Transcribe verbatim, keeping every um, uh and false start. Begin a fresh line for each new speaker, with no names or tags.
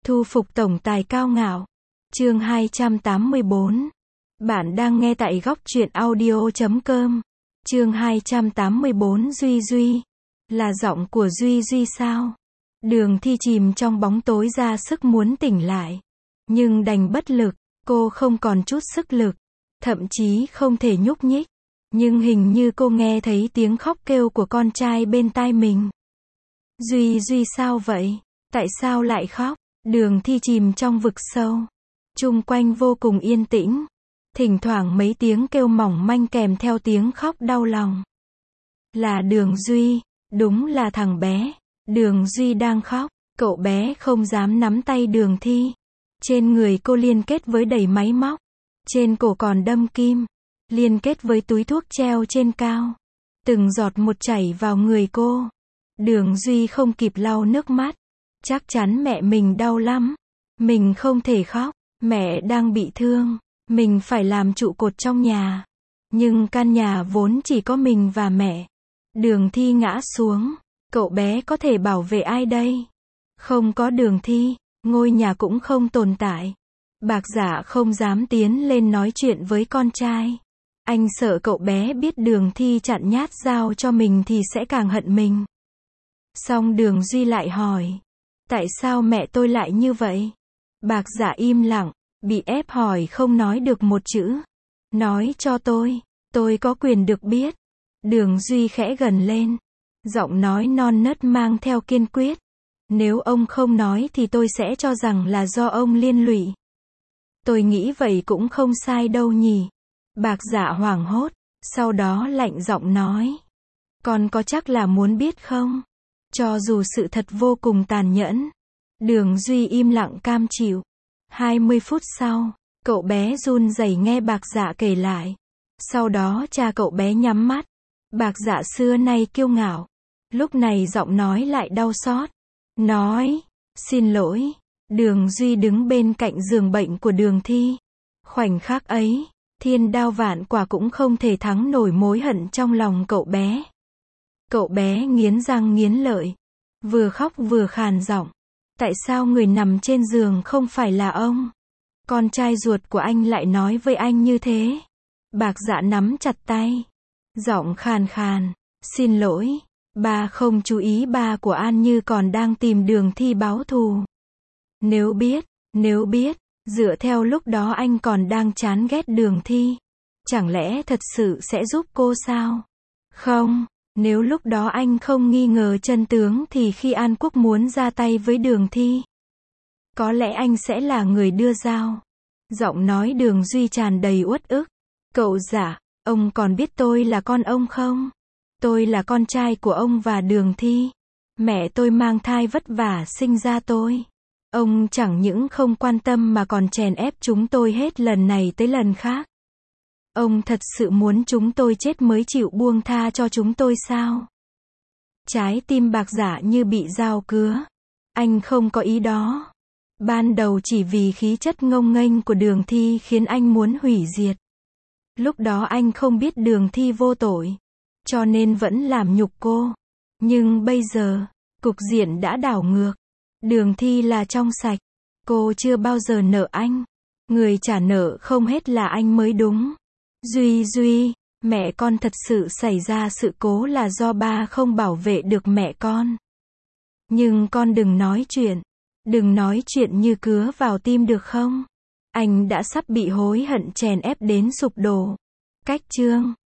Thu phục tổng tài cao ngạo. Chương hai trăm tám mươi bốn. Bạn đang nghe tại góc truyện audio chấm com. Chương hai trăm tám mươi bốn. Duy Duy. Là giọng của Duy Duy sao? Đường Thi chìm trong bóng tối ra sức muốn tỉnh lại. Nhưng đành bất lực, cô không còn chút sức lực. Thậm chí không thể nhúc nhích. Nhưng hình như cô nghe thấy tiếng khóc kêu của con trai bên tai mình. Duy Duy sao vậy? Tại sao lại khóc? Đường Thi chìm trong vực sâu. Chung quanh vô cùng yên tĩnh. Thỉnh thoảng mấy tiếng kêu mỏng manh kèm theo tiếng khóc đau lòng. Là Đường Duy, đúng là thằng bé. Đường Duy đang khóc, cậu bé không dám nắm tay Đường Thi. Trên người cô liên kết với đầy máy móc. Trên cổ còn đâm kim. Liên kết với túi thuốc treo trên cao. Từng giọt một chảy vào người cô. Đường Duy không kịp lau nước mắt. Chắc chắn mẹ mình đau lắm. Mình không thể khóc. Mẹ đang bị thương. Mình phải làm trụ cột trong nhà. Nhưng căn nhà vốn chỉ có mình và mẹ. Đường Thi ngã xuống. Cậu bé có thể bảo vệ ai đây? Không có Đường Thi, ngôi nhà cũng không tồn tại. Bạc Dạ không dám tiến lên nói chuyện với con trai. Anh sợ cậu bé biết Đường Thi chặn nhát dao cho mình thì sẽ càng hận mình. Xong Đường Duy lại hỏi. Tại sao mẹ tôi lại như vậy? Bạc Dạ im lặng, bị ép hỏi không nói được một chữ. Nói cho tôi, tôi có quyền được biết. Đường Duy khẽ gần lên. Giọng nói non nớt mang theo kiên quyết. Nếu ông không nói thì tôi sẽ cho rằng là do ông liên lụy. Tôi nghĩ vậy cũng không sai đâu nhỉ. Bạc Dạ hoảng hốt, sau đó lạnh giọng nói. Con có chắc là muốn biết không? Cho dù sự thật vô cùng tàn nhẫn. Đường Duy im lặng cam chịu. hai mươi phút sau, cậu bé run rẩy nghe Bạc Dạ kể lại. Sau đó cha cậu bé nhắm mắt. Bạc Dạ xưa nay kiêu ngạo. Lúc này giọng nói lại đau xót. Nói, xin lỗi. Đường Duy đứng bên cạnh giường bệnh của Đường Thi. Khoảnh khắc ấy, thiên đao vạn quả cũng không thể thắng nổi mối hận trong lòng cậu bé. Cậu bé nghiến răng nghiến lợi. Vừa khóc vừa khàn giọng. Tại sao người nằm trên giường không phải là ông? Con trai ruột của anh lại nói với anh như thế. Bạc Dạ nắm chặt tay. Giọng khàn khàn. Xin lỗi. Ba không chú ý ba của An Như còn đang tìm Đường Thi báo thù. Nếu biết, nếu biết, dựa theo lúc đó anh còn đang chán ghét Đường Thi. Chẳng lẽ thật sự sẽ giúp cô sao? Không, nếu lúc đó anh không nghi ngờ chân tướng thì khi An Quốc muốn ra tay với Đường Thi, có lẽ anh sẽ là người đưa dao. Giọng nói Đường Duy tràn đầy uất ức. Cậu Dạ, ông còn biết tôi là con ông không? Tôi là con trai của ông và Đường Thi. Mẹ tôi mang thai vất vả sinh ra tôi. Ông chẳng những không quan tâm mà còn chèn ép chúng tôi hết lần này tới lần khác. Ông thật sự muốn chúng tôi chết mới chịu buông tha cho chúng tôi sao? Trái tim Bạc Dạ như bị dao cứa. Anh không có ý đó. Ban đầu chỉ vì khí chất ngông nghênh của Đường Thi khiến anh muốn hủy diệt. Lúc đó anh không biết Đường Thi vô tội, cho nên vẫn làm nhục cô. Nhưng bây giờ, cục diện đã đảo ngược. Đường Thi là trong sạch. Cô chưa bao giờ nợ anh. Người trả nợ không hết là anh mới đúng. Duy Duy, mẹ con thật sự xảy ra sự cố là do ba không bảo vệ được mẹ con. Nhưng con đừng nói chuyện. Đừng nói chuyện như cứa vào tim được không? Anh đã sắp bị hối hận chèn ép đến sụp đổ. Cách chương